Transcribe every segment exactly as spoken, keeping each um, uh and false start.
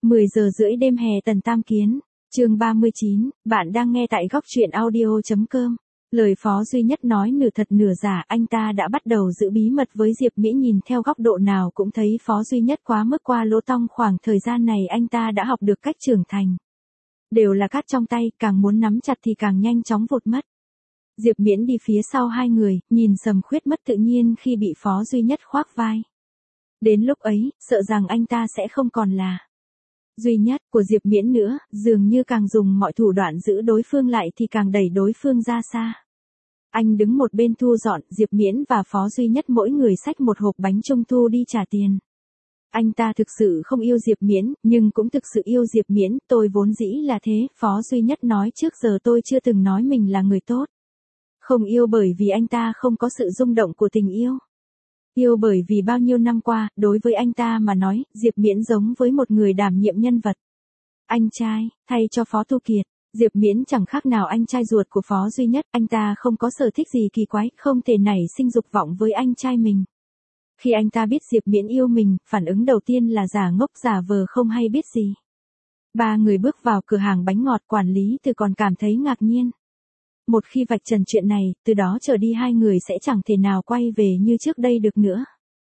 mười giờ rưỡi đêm hè Tần Tam Kiến, chương ba mươi chín, bạn đang nghe tại góc truyện audio chấm com. Lời Phó Duy Nhất nói nửa thật nửa giả, anh ta đã bắt đầu giữ bí mật với Diệp Mỹ, nhìn theo góc độ nào cũng thấy Phó Duy Nhất quá mức qua lỗ tông. Khoảng thời gian này anh ta đã học được cách trưởng thành. Đều là cát trong tay, càng muốn nắm chặt thì càng nhanh chóng vụt mất. Diệp Miễn đi phía sau hai người, nhìn Sầm Khuyết mất tự nhiên khi bị Phó Duy Nhất khoác vai. Đến lúc ấy, sợ rằng anh ta sẽ không còn là Duy Nhất của Diệp Miễn nữa, dường như càng dùng mọi thủ đoạn giữ đối phương lại thì càng đẩy đối phương ra xa. Anh đứng một bên thu dọn, Diệp Miễn và Phó Duy Nhất mỗi người xách một hộp bánh trung thu đi trả tiền. Anh ta thực sự không yêu Diệp Miễn, nhưng cũng thực sự yêu Diệp Miễn. Tôi vốn dĩ là thế, Phó Duy Nhất nói, trước giờ tôi chưa từng nói mình là người tốt. Không yêu bởi vì anh ta không có sự rung động của tình yêu. Yêu bởi vì bao nhiêu năm qua, đối với anh ta mà nói, Diệp Miễn giống với một người đảm nhiệm nhân vật anh trai, thay cho Phó Tu Kiệt. Diệp Miễn chẳng khác nào anh trai ruột của Phó Duy Nhất, anh ta không có sở thích gì kỳ quái, không thể nảy sinh dục vọng với anh trai mình. Khi anh ta biết Diệp Miễn yêu mình, phản ứng đầu tiên là giả ngốc giả vờ không hay biết gì. Ba người bước vào cửa hàng bánh ngọt, quản lý Từ còn cảm thấy ngạc nhiên. Một khi vạch trần chuyện này, từ đó trở đi hai người sẽ chẳng thể nào quay về như trước đây được nữa.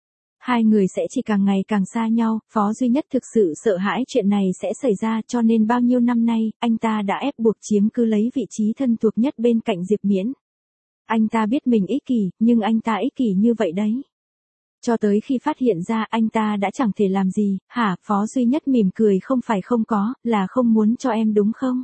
Hai người sẽ chỉ càng ngày càng xa nhau. Phó Duy Nhất thực sự sợ hãi chuyện này sẽ xảy ra, cho nên bao nhiêu năm nay, anh ta đã ép buộc chiếm cứ lấy vị trí thân thuộc nhất bên cạnh Diệp Miễn. Anh ta biết mình ích kỷ, nhưng anh ta ích kỷ như vậy đấy. Cho tới khi phát hiện ra anh ta đã chẳng thể làm gì. Hả? Phó Duy Nhất mỉm cười, không phải không có, là không muốn cho em đúng không?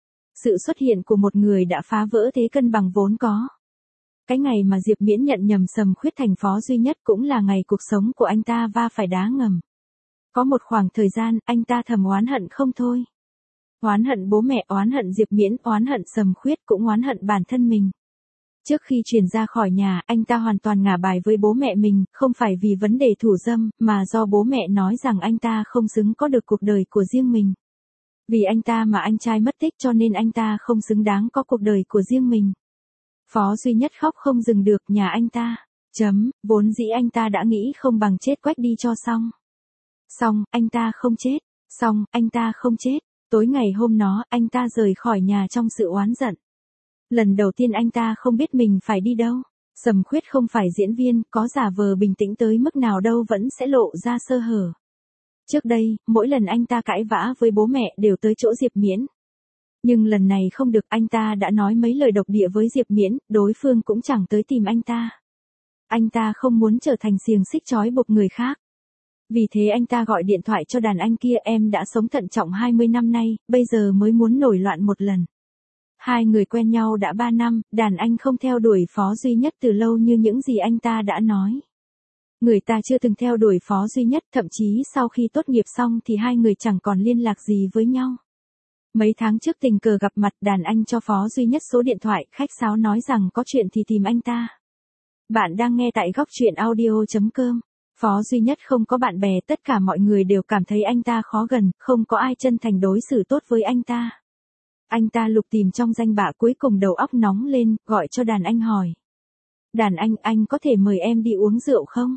Sự xuất hiện của một người đã phá vỡ thế cân bằng vốn có. Cái ngày mà Diệp Miễn nhận nhầm Sầm Khuyết thành Phó Duy Nhất cũng là ngày cuộc sống của anh ta va phải đá ngầm. Có một khoảng thời gian, anh ta thầm oán hận không thôi. Oán hận bố mẹ, oán hận Diệp Miễn, oán hận Sầm Khuyết, cũng oán hận bản thân mình. Trước khi chuyển ra khỏi nhà, anh ta hoàn toàn ngả bài với bố mẹ mình, không phải vì vấn đề thủ dâm, mà do bố mẹ nói rằng anh ta không xứng có được cuộc đời của riêng mình. Vì anh ta mà anh trai mất tích, cho nên anh ta không xứng đáng có cuộc đời của riêng mình. Phó Duy Nhất khóc không dừng được, nhà anh ta. Chấm, vốn dĩ anh ta đã nghĩ không bằng chết quách đi cho xong. Xong, anh ta không chết. Xong, anh ta không chết. Tối ngày hôm đó, anh ta rời khỏi nhà trong sự oán giận. Lần đầu tiên anh ta không biết mình phải đi đâu. Sầm Khuyết không phải diễn viên, có giả vờ bình tĩnh tới mức nào đâu vẫn sẽ lộ ra sơ hở. Trước đây, mỗi lần anh ta cãi vã với bố mẹ đều tới chỗ Diệp Miễn. Nhưng lần này không được, anh ta đã nói mấy lời độc địa với Diệp Miễn, đối phương cũng chẳng tới tìm anh ta. Anh ta không muốn trở thành xiềng xích trói buộc người khác. Vì thế anh ta gọi điện thoại cho đàn anh kia, em đã sống thận trọng hai mươi năm nay, bây giờ mới muốn nổi loạn một lần. Hai người quen nhau đã ba năm, đàn anh không theo đuổi Phó Duy Nhất từ lâu như những gì anh ta đã nói. Người ta chưa từng theo đuổi Phó Duy Nhất, thậm chí sau khi tốt nghiệp xong thì hai người chẳng còn liên lạc gì với nhau. Mấy tháng trước tình cờ gặp mặt, đàn anh cho Phó Duy Nhất số điện thoại, khách sáo nói rằng có chuyện thì tìm anh ta. Bạn đang nghe tại góc truyện audio chấm com. Phó Duy Nhất không có bạn bè, tất cả mọi người đều cảm thấy anh ta khó gần, không có ai chân thành đối xử tốt với anh ta. Anh ta lục tìm trong danh bạ, cuối cùng đầu óc nóng lên, gọi cho đàn anh hỏi. Đàn anh, anh có thể mời em đi uống rượu không?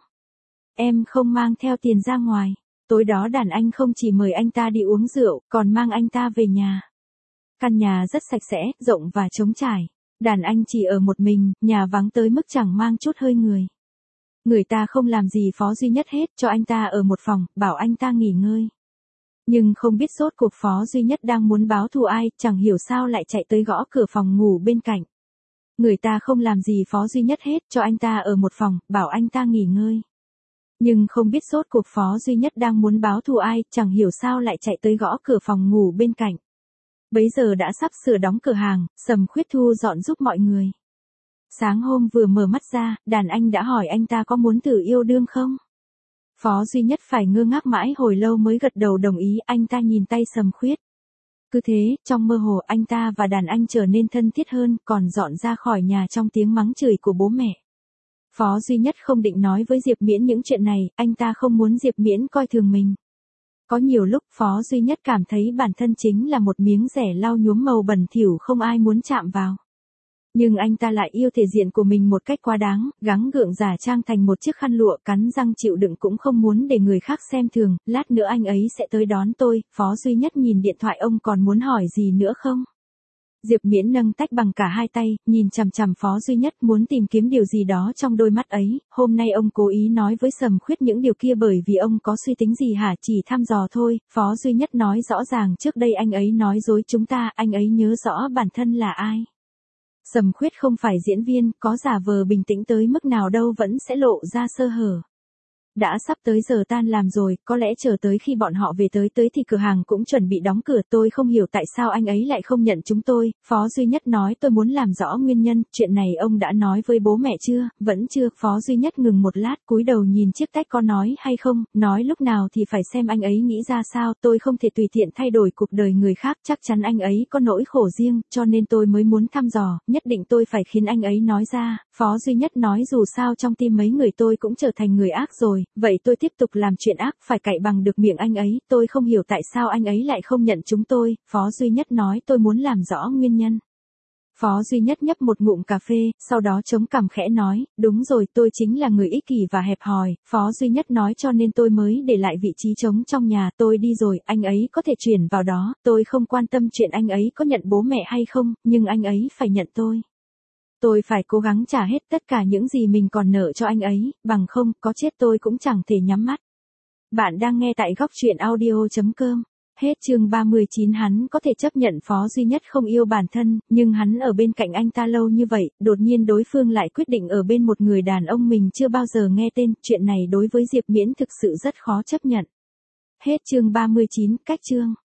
Em không mang theo tiền ra ngoài. Tối đó đàn anh không chỉ mời anh ta đi uống rượu, còn mang anh ta về nhà. Căn nhà rất sạch sẽ, rộng và trống trải. Đàn anh chỉ ở một mình, nhà vắng tới mức chẳng mang chút hơi người. Người ta không làm gì Phó Duy Nhất hết, cho anh ta ở một phòng, bảo anh ta nghỉ ngơi. Nhưng không biết sốt cuộc Phó Duy Nhất đang muốn báo thù ai, chẳng hiểu sao lại chạy tới gõ cửa phòng ngủ bên cạnh. Người ta không làm gì Phó Duy Nhất hết, cho anh ta ở một phòng, bảo anh ta nghỉ ngơi. Nhưng không biết sốt cuộc Phó Duy Nhất đang muốn báo thù ai, chẳng hiểu sao lại chạy tới gõ cửa phòng ngủ bên cạnh. Bấy giờ đã sắp sửa đóng cửa hàng, Sầm Khuyết thu dọn giúp mọi người. Sáng hôm vừa mở mắt ra, đàn anh đã hỏi anh ta có muốn thử yêu đương không? Phó Duy Nhất phải ngơ ngác mãi hồi lâu mới gật đầu đồng ý. Anh ta nhìn tay Sầm Khuyết. Cứ thế, trong mơ hồ anh ta và đàn anh trở nên thân thiết hơn, còn dọn ra khỏi nhà trong tiếng mắng chửi của bố mẹ. Phó Duy Nhất không định nói với Diệp Miễn những chuyện này, anh ta không muốn Diệp Miễn coi thường mình. Có nhiều lúc Phó Duy Nhất cảm thấy bản thân chính là một miếng rẻ lau nhuốm màu bẩn thỉu không ai muốn chạm vào. Nhưng anh ta lại yêu thể diện của mình một cách quá đáng, gắng gượng giả trang thành một chiếc khăn lụa, cắn răng chịu đựng cũng không muốn để người khác xem thường, lát nữa anh ấy sẽ tới đón tôi. Phó Duy Nhất nhìn điện thoại, ông còn muốn hỏi gì nữa không? Diệp Miễn nâng tách bằng cả hai tay, nhìn chằm chằm Phó Duy Nhất, muốn tìm kiếm điều gì đó trong đôi mắt ấy. Hôm nay ông cố ý nói với Sầm Khuyết những điều kia bởi vì ông có suy tính gì hả? Chỉ thăm dò thôi. Phó Duy Nhất nói rõ ràng, trước đây anh ấy nói dối chúng ta, anh ấy nhớ rõ bản thân là ai. Sầm Khuyết không phải diễn viên, có giả vờ bình tĩnh tới mức nào đâu vẫn sẽ lộ ra sơ hở. Đã sắp tới giờ tan làm rồi, có lẽ chờ tới khi bọn họ về tới tới thì cửa hàng cũng chuẩn bị đóng cửa. Tôi không hiểu tại sao anh ấy lại không nhận chúng tôi. Phó Duy Nhất nói, tôi muốn làm rõ nguyên nhân. Chuyện này ông đã nói với bố mẹ chưa? Vẫn chưa. Phó Duy Nhất ngừng một lát, cúi đầu nhìn chiếc tách, có nói hay không? Nói lúc nào thì phải xem anh ấy nghĩ ra sao. Tôi không thể tùy tiện thay đổi cuộc đời người khác, chắc chắn anh ấy có nỗi khổ riêng, cho nên tôi mới muốn thăm dò. Nhất định tôi phải khiến anh ấy nói ra. Phó Duy Nhất nói, dù sao trong tim mấy người tôi cũng trở thành người ác rồi. Vậy tôi tiếp tục làm chuyện ác, phải cạy bằng được miệng anh ấy. Tôi không hiểu tại sao anh ấy lại không nhận chúng tôi. Phó Duy Nhất nói, tôi muốn làm rõ nguyên nhân. Phó Duy Nhất nhấp một ngụm cà phê, sau đó chống cằm khẽ nói, đúng rồi, tôi chính là người ích kỷ và hẹp hòi. Phó Duy Nhất nói, cho nên tôi mới để lại vị trí trống trong nhà. Tôi đi rồi, anh ấy có thể chuyển vào đó. Tôi không quan tâm chuyện anh ấy có nhận bố mẹ hay không, nhưng anh ấy phải nhận tôi. Tôi phải cố gắng trả hết tất cả những gì mình còn nợ cho anh ấy, bằng không, có chết tôi cũng chẳng thể nhắm mắt. Bạn đang nghe tại góc truyện audio chấm com. Hết chương ba mươi chín. Hắn có thể chấp nhận Phó Duy Nhất không yêu bản thân, nhưng hắn ở bên cạnh anh ta lâu như vậy, đột nhiên đối phương lại quyết định ở bên một người đàn ông mình chưa bao giờ nghe tên. Chuyện này đối với Diệp Miễn thực sự rất khó chấp nhận. Hết chương ba mươi chín, cách chương.